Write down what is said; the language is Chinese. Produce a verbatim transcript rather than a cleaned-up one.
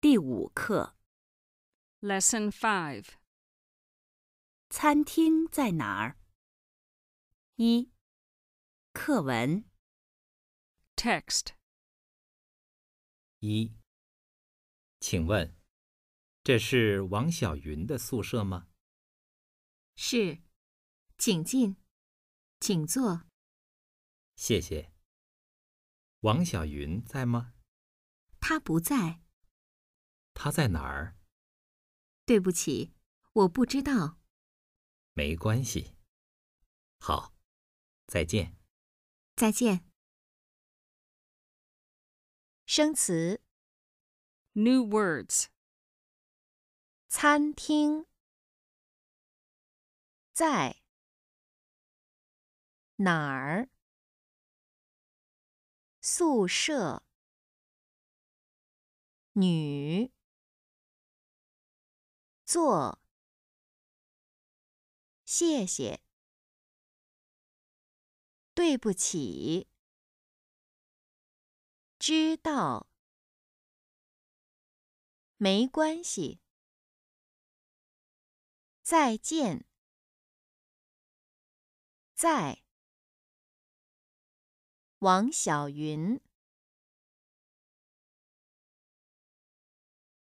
第五课， Lesson five. 餐厅在哪儿？一、课文。 Text. 一，请问，这是王小云的宿舍吗？ 是，请进，请坐。 谢谢。王小云在吗？ 他不在。 他在哪儿？ 对不起，我不知道。 没关系。好，再见。 再见。生词： New words. 餐厅，在哪儿？宿舍，女，坐，谢谢，对不起，知道，没关系，再见，在，王小云。